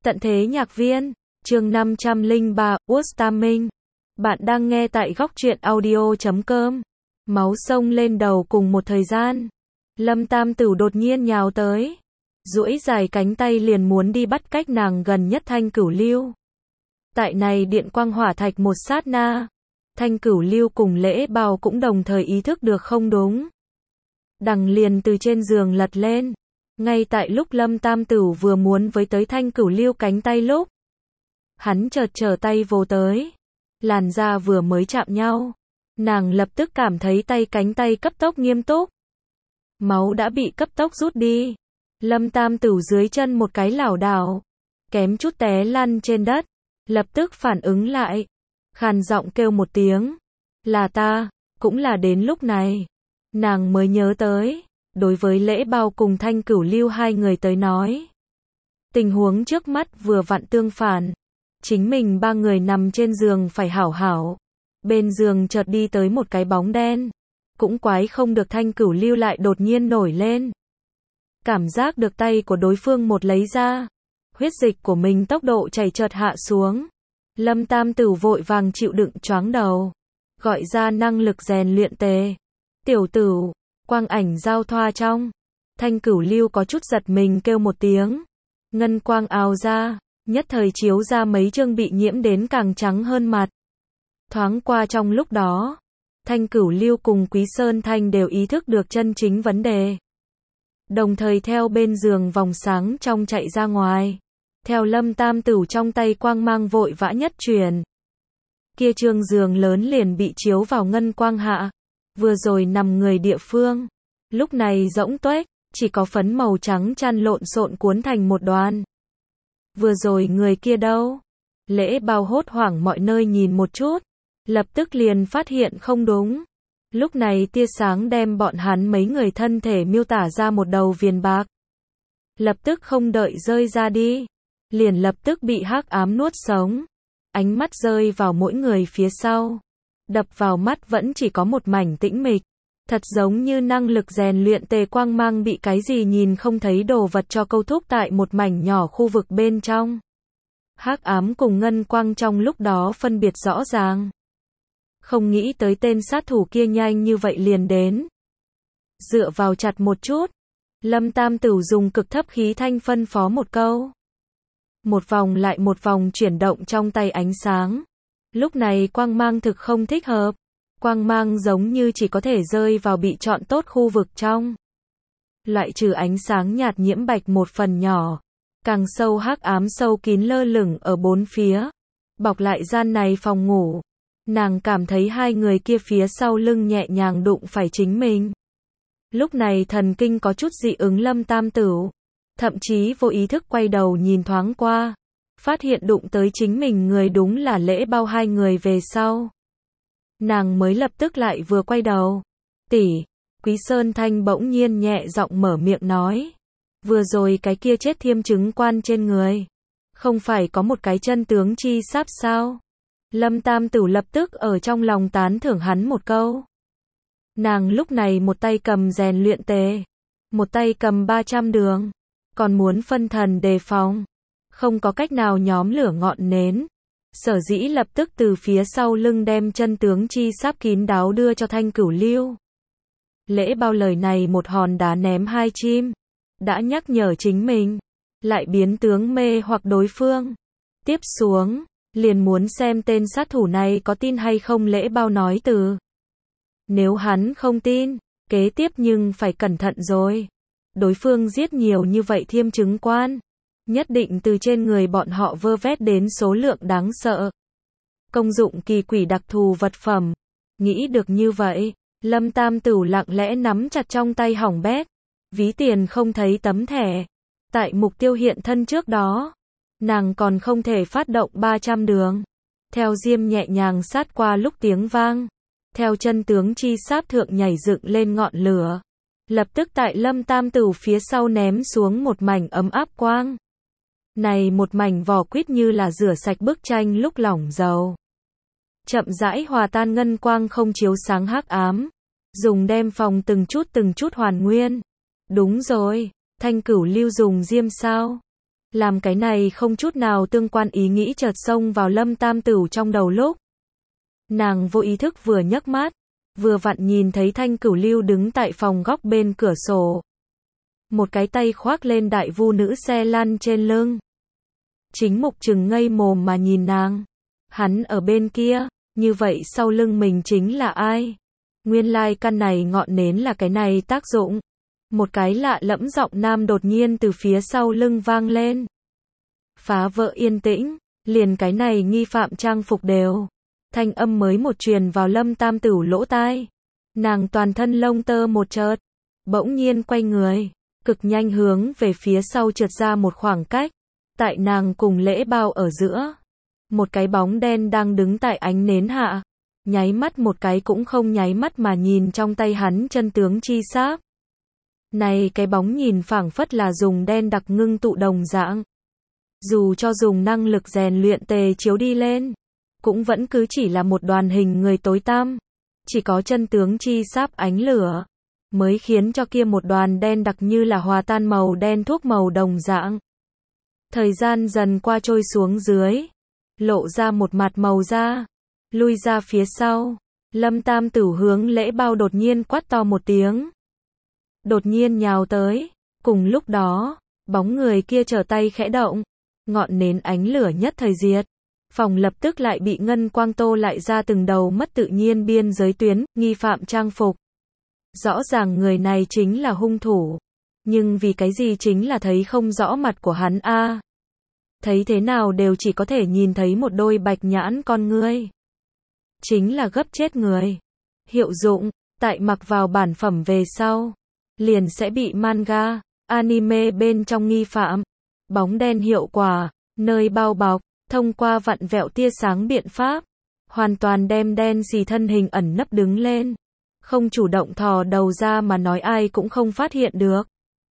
Tận thế nhạc viên, chương 503, Ustamin. Bạn đang nghe tại góc truyện audio.com. Máu sông lên đầu cùng một thời gian. Lâm Tam Tửu đột nhiên nhào tới. Duỗi dài cánh tay liền muốn đi bắt cách nàng gần nhất Thanh Cửu Lưu. Tại này điện quang hỏa thạch một sát na. Thanh Cửu Lưu cùng Lễ Bào cũng đồng thời ý thức được không đúng. Đằng liền từ trên giường lật lên. Ngay tại lúc Lâm Tam Tửu vừa muốn với tới Thanh Cửu Lưu cánh tay lúc, hắn chợt trở tay vồ tới. Làn da vừa mới chạm nhau, nàng lập tức cảm thấy cánh tay cấp tốc nghiêm túc. Máu đã bị cấp tốc rút đi. Lâm Tam Tửu dưới chân một cái lảo đảo, kém chút té lăn trên đất, lập tức phản ứng lại, khàn giọng kêu một tiếng, là ta. Cũng là đến lúc này, nàng mới nhớ tới, đối với Lễ Bào cùng Thanh Cửu Lưu hai người tới nói, tình huống trước mắt vừa vặn tương phản. Chính mình ba người nằm trên giường phải hảo hảo, bên giường chợt đi tới một cái bóng đen. Cũng quái không được Thanh Cửu Lưu lại đột nhiên nổi lên. Cảm giác được tay của đối phương một lấy ra, huyết dịch của mình tốc độ chảy chợt hạ xuống. Lâm Tam Tửu vội vàng chịu đựng choáng đầu, gọi ra năng lực rèn luyện tề. Tiểu Tửu, quang ảnh giao thoa trong. Thanh Cửu Lưu có chút giật mình kêu một tiếng. Ngân quang ào ra, nhất thời chiếu ra mấy chương bị nhiễm đến càng trắng hơn mặt. Thoáng qua trong lúc đó, Thanh Cửu Lưu cùng Quý Sơn Thanh đều ý thức được chân chính vấn đề. Đồng thời theo bên giường vòng sáng trong chạy ra ngoài. Theo Lâm Tam Tửu trong tay quang mang vội vã nhất truyền. Kia trương giường lớn liền bị chiếu vào ngân quang hạ. Vừa rồi nằm người địa phương, lúc này rỗng tuếch, chỉ có phấn màu trắng chăn lộn xộn cuốn thành một đoàn. Vừa rồi người kia đâu? Lễ Bào hốt hoảng mọi nơi nhìn một chút, lập tức liền phát hiện không đúng. Lúc này tia sáng đem bọn hắn mấy người thân thể miêu tả ra một đầu viền bạc. Lập tức không đợi rơi ra đi, liền lập tức bị hắc ám nuốt sống. Ánh mắt rơi vào mỗi người phía sau, đập vào mắt vẫn chỉ có một mảnh tĩnh mịch. Thật giống như năng lực rèn luyện tề quang mang bị cái gì nhìn không thấy đồ vật cho câu thúc tại một mảnh nhỏ khu vực bên trong. Hắc ám cùng ngân quang trong lúc đó phân biệt rõ ràng. Không nghĩ tới tên sát thủ kia nhanh như vậy liền đến. Dựa vào chặt một chút, Lâm Tam Tửu dùng cực thấp khí thanh phân phó một câu. Một vòng lại một vòng chuyển động trong tay ánh sáng. Lúc này quang mang thực không thích hợp. Quang mang giống như chỉ có thể rơi vào bị chọn tốt khu vực trong. Loại trừ ánh sáng nhạt nhiễm bạch một phần nhỏ. Càng sâu hắc ám sâu kín lơ lửng ở bốn phía. Bọc lại gian này phòng ngủ. Nàng cảm thấy hai người kia phía sau lưng nhẹ nhàng đụng phải chính mình. Lúc này thần kinh có chút dị ứng Lâm Tam Tửu. Thậm chí vô ý thức quay đầu nhìn thoáng qua. Phát hiện đụng tới chính mình người đúng là Lễ Bào hai người về sau. Nàng mới lập tức lại vừa quay đầu. Tỷ, Quý Sơn Thanh bỗng nhiên nhẹ giọng mở miệng nói. Vừa rồi cái kia chết thiêm chứng quan trên người. Không phải có một cái chân tướng chi sáp sao? Lâm Tam Tửu lập tức ở trong lòng tán thưởng hắn một câu. Nàng lúc này một tay cầm rèn luyện tề, một tay cầm 300 đường, còn muốn phân thần đề phòng. Không có cách nào nhóm lửa ngọn nến. Sở dĩ lập tức từ phía sau lưng đem chân tướng chi sáp kín đáo đưa cho Thanh Cửu Lưu. Lễ Bào lời này một hòn đá ném hai chim. Đã nhắc nhở chính mình, lại biến tướng mê hoặc đối phương. Tiếp xuống, liền muốn xem tên sát thủ này có tin hay không. Lễ Bào nói từ. Nếu hắn không tin, kế tiếp nhưng phải cẩn thận rồi. Đối phương giết nhiều như vậy thiêm chứng quan. Nhất định từ trên người bọn họ vơ vét đến số lượng đáng sợ. Công dụng kỳ quỷ đặc thù vật phẩm. Nghĩ được như vậy, Lâm Tam Tửu lặng lẽ nắm chặt trong tay hỏng bét. Ví tiền không thấy tấm thẻ. Tại mục tiêu hiện thân trước đó, nàng còn không thể phát động 300 đường. Theo diêm nhẹ nhàng sát qua lúc tiếng vang. Theo chân tướng chi sáp thượng nhảy dựng lên ngọn lửa. Lập tức tại Lâm Tam Tửu phía sau ném xuống một mảnh ấm áp quang. Này một mảnh vỏ quýt như là rửa sạch bức tranh lúc lỏng dầu. Chậm rãi hòa tan ngân quang không chiếu sáng hắc ám. Dùng đem phòng từng chút hoàn nguyên. Đúng rồi, Thanh Cửu Lưu dùng diêm sao? Làm cái này không chút nào tương quan ý nghĩ chợt xông vào Lâm Tam Tửu trong đầu lúc. Nàng vô ý thức vừa nhấc mắt, vừa vặn nhìn thấy Thanh Cửu Lưu đứng tại phòng góc bên cửa sổ. Một cái tay khoác lên đại vu nữ xe lăn trên lưng. Chính Mục Trừng ngây mồm mà nhìn nàng. Hắn ở bên kia, như vậy sau lưng mình chính là ai? Nguyên lai căn này ngọn nến là cái này tác dụng. Một cái lạ lẫm giọng nam đột nhiên từ phía sau lưng vang lên. Phá vỡ yên tĩnh, liền cái này nghi phạm trang phục đều. Thanh âm mới một truyền vào Lâm Tam Tửu lỗ tai. Nàng toàn thân lông tơ một chợt, bỗng nhiên quay người, cực nhanh hướng về phía sau trượt ra một khoảng cách. Tại nàng cùng Lễ Bao ở giữa, một cái bóng đen đang đứng tại ánh nến hạ, nháy mắt một cái cũng không nháy mắt mà nhìn trong tay hắn chân tướng chi sáp. Này cái bóng nhìn phảng phất là dùng đen đặc ngưng tụ đồng dạng. Dù cho dùng năng lực rèn luyện tề chiếu đi lên, cũng vẫn cứ chỉ là một đoàn hình người tối tăm. Chỉ có chân tướng chi sáp ánh lửa, mới khiến cho kia một đoàn đen đặc như là hòa tan màu đen thuốc màu đồng dạng. Thời gian dần qua trôi xuống dưới, lộ ra một mặt màu da, lui ra phía sau. Lâm Tam Tửu hướng Lễ Bao đột nhiên quát to một tiếng. Đột nhiên nhào tới, cùng lúc đó, bóng người kia trở tay khẽ động, ngọn nến ánh lửa nhất thời diệt. Phòng lập tức lại bị ngân quang tô lại ra từng đầu mất tự nhiên biên giới tuyến, nghi phạm trang phục. Rõ ràng người này chính là hung thủ, nhưng vì cái gì chính là thấy không rõ mặt của hắn a? Thấy thế nào đều chỉ có thể nhìn thấy một đôi bạch nhãn con ngươi. Chính là gấp chết người. Hiệu dụng, tại mặc vào bản phẩm về sau, liền sẽ bị manga, anime bên trong nghi phạm. Bóng đen hiệu quả, nơi bao bọc, thông qua vặn vẹo tia sáng biện pháp, hoàn toàn đem đen xì thân hình ẩn nấp đứng lên. Không chủ động thò đầu ra mà nói ai cũng không phát hiện được.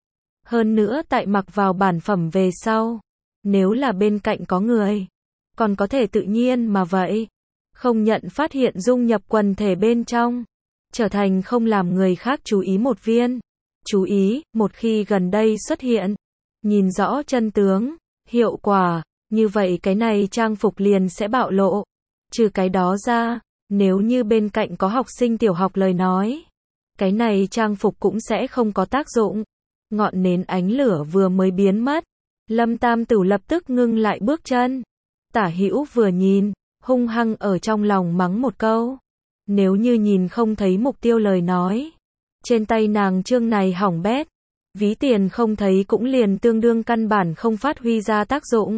Hơn nữa tại mặc vào bản phẩm về sau, nếu là bên cạnh có người, còn có thể tự nhiên mà vậy, không nhận phát hiện dung nhập quần thể bên trong, trở thành không làm người khác chú ý một viên. Chú ý, một khi gần đây xuất hiện, nhìn rõ chân tướng, hiệu quả, như vậy cái này trang phục liền sẽ bạo lộ. Trừ cái đó ra, nếu như bên cạnh có học sinh tiểu học lời nói, cái này trang phục cũng sẽ không có tác dụng. Ngọn nến ánh lửa vừa mới biến mất, Lâm Tam Tửu lập tức ngưng lại bước chân. Tả hữu vừa nhìn, hung hăng ở trong lòng mắng một câu. Nếu như nhìn không thấy mục tiêu lời nói, trên tay nàng chương này hỏng bét, ví tiền không thấy cũng liền tương đương căn bản không phát huy ra tác dụng.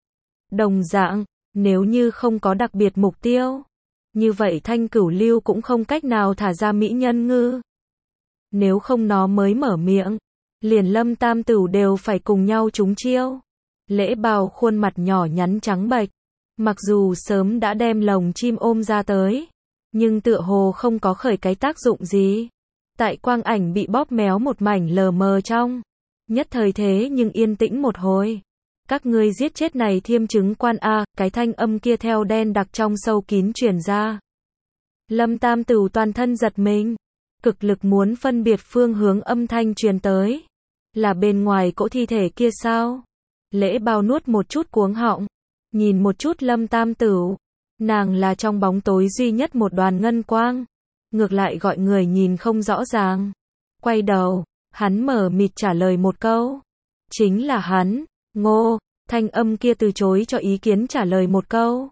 Đồng dạng, nếu như không có đặc biệt mục tiêu, như vậy Thanh Cửu Lưu cũng không cách nào thả ra mỹ nhân ngư. Nếu không nó mới mở miệng, liền Lâm Tam Tửu đều phải cùng nhau trúng chiêu. Lễ Bao khuôn mặt nhỏ nhắn trắng bệch, mặc dù sớm đã đem lồng chim ôm ra tới, nhưng tựa hồ không có khởi cái tác dụng gì. Tại quang ảnh bị bóp méo một mảnh lờ mờ trong, nhất thời thế nhưng yên tĩnh một hồi. Các ngươi giết chết này Thiêm Chứng Quan a, cái thanh âm kia theo đen đặc trong sâu kín truyền ra. Lâm Tam Tửu toàn thân giật mình, cực lực muốn phân biệt phương hướng âm thanh truyền tới. Là bên ngoài cỗ thi thể kia sao? Lễ Bao nuốt một chút cuống họng, nhìn một chút Lâm Tam Tửu. Nàng là trong bóng tối duy nhất một đoàn ngân quang, ngược lại gọi người nhìn không rõ ràng. Quay đầu, hắn mở mịt trả lời một câu. Chính là hắn. Ngô, thanh âm kia từ chối cho ý kiến trả lời một câu.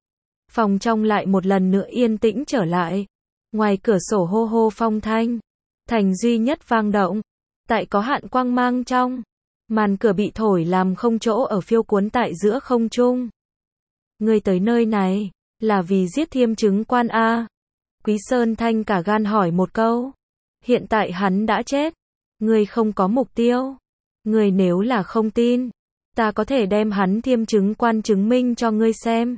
Phòng trong lại một lần nữa yên tĩnh trở lại. Ngoài cửa sổ hô hô phong thanh, thành duy nhất vang động. Tại có hạn quang mang trong, màn cửa bị thổi làm không chỗ ở phiêu cuốn tại giữa không trung. Ngươi tới nơi này, là vì giết Thiêm Chứng Quan a? Quý Sơn Thanh cả gan hỏi một câu. Hiện tại hắn đã chết, ngươi không có mục tiêu. Ngươi nếu là không tin, ta có thể đem hắn Thiêm Chứng Quan chứng minh cho ngươi xem.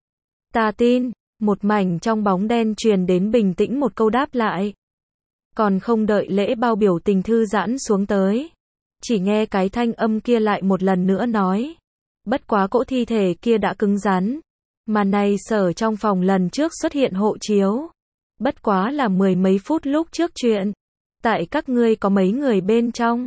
Ta tin. Một mảnh trong bóng đen truyền đến bình tĩnh một câu đáp lại. Còn không đợi Lễ Bao biểu tình thư giãn xuống tới, chỉ nghe cái thanh âm kia lại một lần nữa nói. Bất quá cỗ thi thể kia đã cứng rắn, mà này sở trong phòng lần trước xuất hiện hộ chiếu. Bất quá là 10 mấy phút lúc trước chuyện. Tại các ngươi có mấy người bên trong,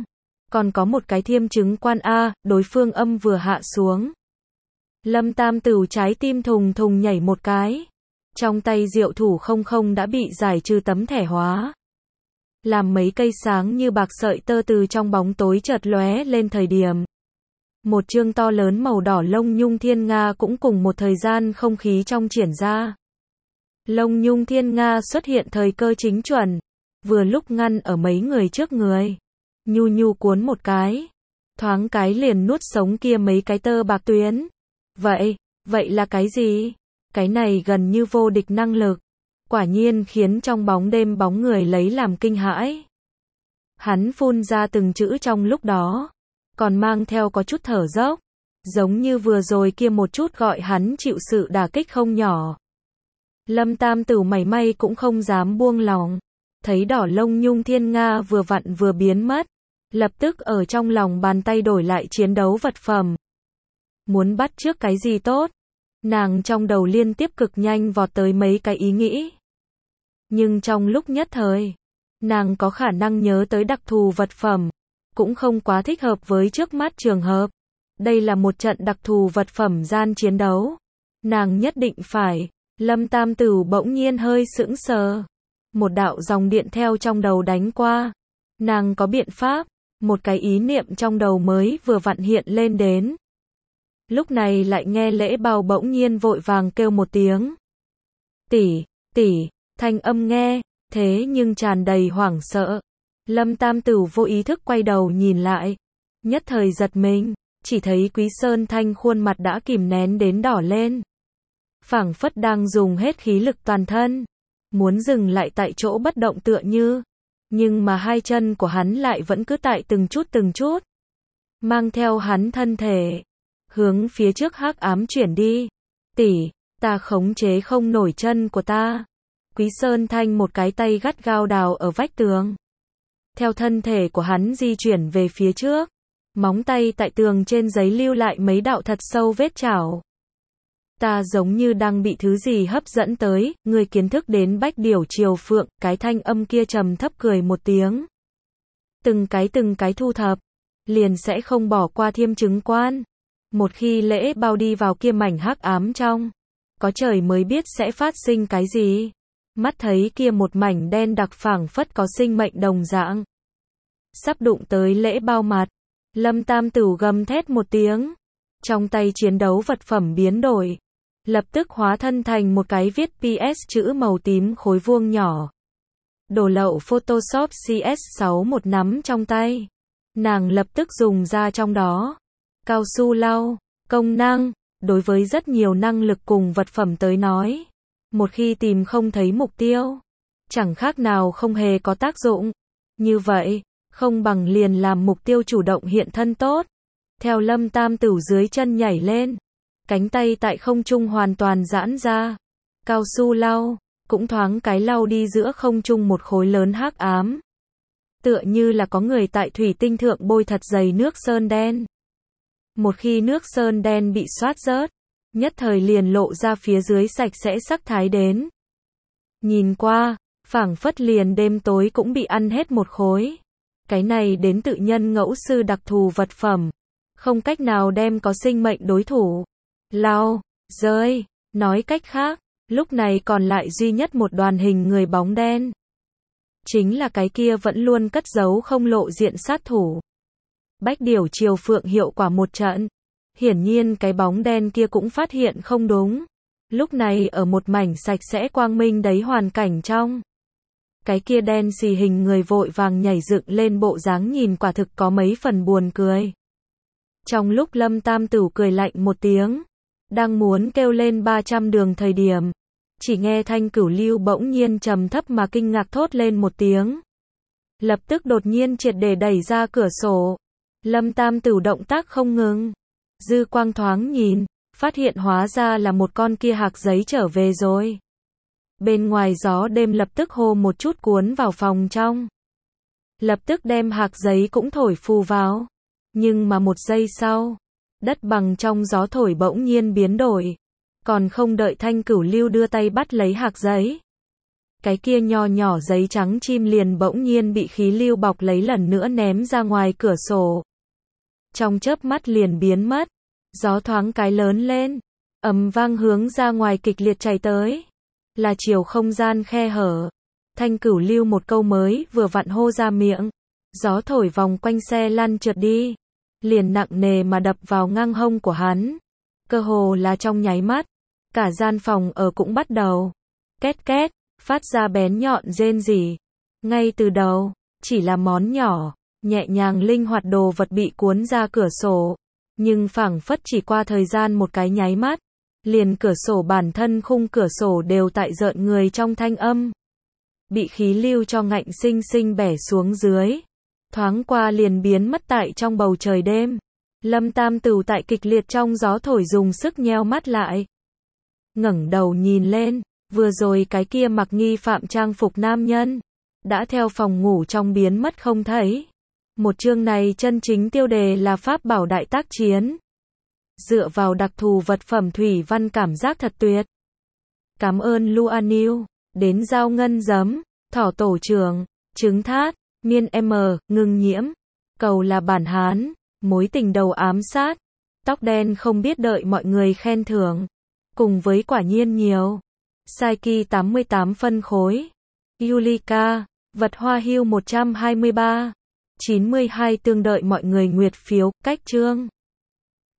Còn có một cái thiêm chứng quan A, đối phương âm vừa hạ xuống. Lâm Tam Tửu trái tim thùng thùng nhảy một cái. Trong tay Diệu Thủ 00 đã bị giải trừ tấm thẻ hóa. Làm mấy cây sáng như bạc sợi tơ từ trong bóng tối chợt lóe lên thời điểm. Một chương to lớn màu đỏ lông nhung thiên nga cũng cùng một thời gian không khí trong triển ra. Lông nhung thiên nga xuất hiện thời cơ chính chuẩn, vừa lúc ngăn ở mấy người trước người. Nhu nhu cuốn một cái, thoáng cái liền nuốt sống kia mấy cái tơ bạc tuyến. Vậy là cái gì? Cái này gần như vô địch năng lực. Quả nhiên khiến trong bóng đêm bóng người lấy làm kinh hãi. Hắn phun ra từng chữ trong lúc đó, còn mang theo có chút thở dốc, giống như vừa rồi kia một chút gọi hắn chịu sự đả kích không nhỏ. Lâm Tam Tửu mảy may cũng không dám buông lòng, thấy đỏ lông nhung thiên nga vừa vặn vừa biến mất, lập tức ở trong lòng bàn tay đổi lại chiến đấu vật phẩm. Muốn bắt trước cái gì tốt? Nàng trong đầu liên tiếp cực nhanh vọt tới mấy cái ý nghĩ. Nhưng trong lúc nhất thời, nàng có khả năng nhớ tới đặc thù vật phẩm, cũng không quá thích hợp với trước mắt trường hợp. Đây là một trận đặc thù vật phẩm gian chiến đấu. Nàng nhất định phải. Lâm Tam Tửu bỗng nhiên hơi sững sờ. Một đạo dòng điện theo trong đầu đánh qua. Nàng có biện pháp. Một cái ý niệm trong đầu mới vừa vặn hiện lên đến. Lúc này lại nghe Lễ Bao bỗng nhiên vội vàng kêu một tiếng. Tỷ, thanh âm nghe, thế nhưng tràn đầy hoảng sợ. Lâm Tam Tửu vô ý thức quay đầu nhìn lại. Nhất thời giật mình, chỉ thấy Quý Sơn Thanh khuôn mặt đã kìm nén đến đỏ lên. Phảng phất đang dùng hết khí lực toàn thân. Muốn dừng lại tại chỗ bất động tựa như. Nhưng mà hai chân của hắn lại vẫn cứ tại từng chút. Mang theo hắn thân thể. Hướng phía trước hắc ám chuyển đi. Tỷ, ta khống chế không nổi chân của ta. Quý Sơn Thanh một cái tay gắt gao đào ở vách tường. Theo thân thể của hắn di chuyển về phía trước. Móng tay tại tường trên giấy lưu lại mấy đạo thật sâu vết chảo. Ta giống như đang bị thứ gì hấp dẫn tới, người kiến thức đến Bách Điểu Triều Phượng, cái thanh âm kia trầm thấp cười một tiếng. Từng cái thu thập, liền sẽ không bỏ qua thiêm chứng quan. Một khi Lễ Bao đi vào kia mảnh hắc ám trong, có trời mới biết sẽ phát sinh cái gì. Mắt thấy kia một mảnh đen đặc phảng phất có sinh mệnh đồng dạng. Sắp đụng tới Lễ Bao mặt, Lâm Tam Tửu gầm thét một tiếng. Trong tay chiến đấu vật phẩm biến đổi. Lập tức hóa thân thành một cái viết PS chữ màu tím khối vuông nhỏ. Đồ lậu Photoshop CS6 một nắm trong tay. Nàng lập tức dùng ra trong đó. Cao su lau, công năng, đối với rất nhiều năng lực cùng vật phẩm tới nói. Một khi tìm không thấy mục tiêu, chẳng khác nào không hề có tác dụng. Như vậy, không bằng liền làm mục tiêu chủ động hiện thân tốt. Theo Lâm Tam Tửu dưới chân nhảy lên. Cánh tay tại không trung hoàn toàn giãn ra. Cao su lau, cũng thoáng cái lau đi giữa không trung một khối lớn hắc ám. Tựa như là có người tại thủy tinh thượng bôi thật dày nước sơn đen. Một khi nước sơn đen bị xoát rớt, nhất thời liền lộ ra phía dưới sạch sẽ sắc thái đến. Nhìn qua, phảng phất liền đêm tối cũng bị ăn hết một khối. Cái này đến tự nhân ngẫu sư đặc thù vật phẩm. Không cách nào đem có sinh mệnh đối thủ. Lau, rơi, nói cách khác, lúc này còn lại duy nhất một đoàn hình người bóng đen. Chính là cái kia vẫn luôn cất giấu không lộ diện sát thủ. Bách Điểu Triều Phượng hiệu quả một trận. Hiển nhiên cái bóng đen kia cũng phát hiện không đúng. Lúc này ở một mảnh sạch sẽ quang minh đấy hoàn cảnh trong. Cái kia đen xì hình người vội vàng nhảy dựng lên bộ dáng nhìn quả thực có mấy phần buồn cười. Trong lúc Lâm Tam Tửu cười lạnh một tiếng. Đang muốn kêu lên 300 đường thời điểm. Chỉ nghe Thanh Cửu Lưu bỗng nhiên trầm thấp mà kinh ngạc thốt lên một tiếng. Lập tức đột nhiên triệt để đẩy ra cửa sổ. Lâm Tam Tửu động tác không ngừng. Dư quang thoáng nhìn, phát hiện hóa ra là một con kia hạc giấy trở về rồi. Bên ngoài gió đêm lập tức hô một chút cuốn vào phòng trong. Lập tức đem hạc giấy cũng thổi phù vào. Nhưng mà một giây sau, đất bằng trong gió thổi bỗng nhiên biến đổi. Còn không đợi Thanh Cửu Lưu đưa tay bắt lấy hạc giấy. cái kia nho nhỏ giấy trắng chim liền bỗng nhiên bị khí lưu bọc lấy lần nữa ném ra ngoài cửa sổ. Trong chớp mắt liền biến mất, gió thoáng cái lớn lên, ầm vang hướng ra ngoài kịch liệt chảy tới. Là chiều không gian khe hở. Thanh Cửu lưu một câu mới vừa vặn hô ra miệng. Gió thổi vòng quanh xe lăn trượt đi. Liền nặng nề mà đập vào ngang hông của hắn. Cơ hồ là trong nháy mắt. Cả gian phòng ở cũng bắt đầu. Két két, phát ra bén nhọn rên rỉ. Ngay từ đầu, chỉ là món nhỏ, nhẹ nhàng linh hoạt đồ vật bị cuốn ra cửa sổ. Nhưng phảng phất chỉ qua thời gian một cái nháy mắt. Liền cửa sổ bản thân khung cửa sổ đều tại rợn người trong thanh âm. Bị khí lưu cho ngạnh sinh sinh bẻ xuống dưới. Thoáng qua liền biến mất tại trong bầu trời đêm. Lâm Tam Tửu tại kịch liệt trong gió thổi dùng sức nheo mắt lại. Ngẩng đầu nhìn lên, vừa rồi cái kia mặc nghi phạm trang phục nam nhân. Đã theo phòng ngủ trong biến mất không thấy. Một chương này chân chính tiêu đề là pháp bảo đại tác chiến. Dựa vào đặc thù vật phẩm thủy văn cảm giác thật tuyệt. Cảm ơn Luanil, đến giao ngân giấm, thỏ tổ trưởng, trứng thát, miên m, ngưng nhiễm. Cầu là bản Hán, mối tình đầu ám sát. Tóc đen không biết đợi mọi người khen thưởng. Cùng với quả nhiên nhiều. Saiki 88 phân khối. Yulika, vật hoa hưu 123. 92 tương đợi mọi người nguyệt phiếu, cách chương.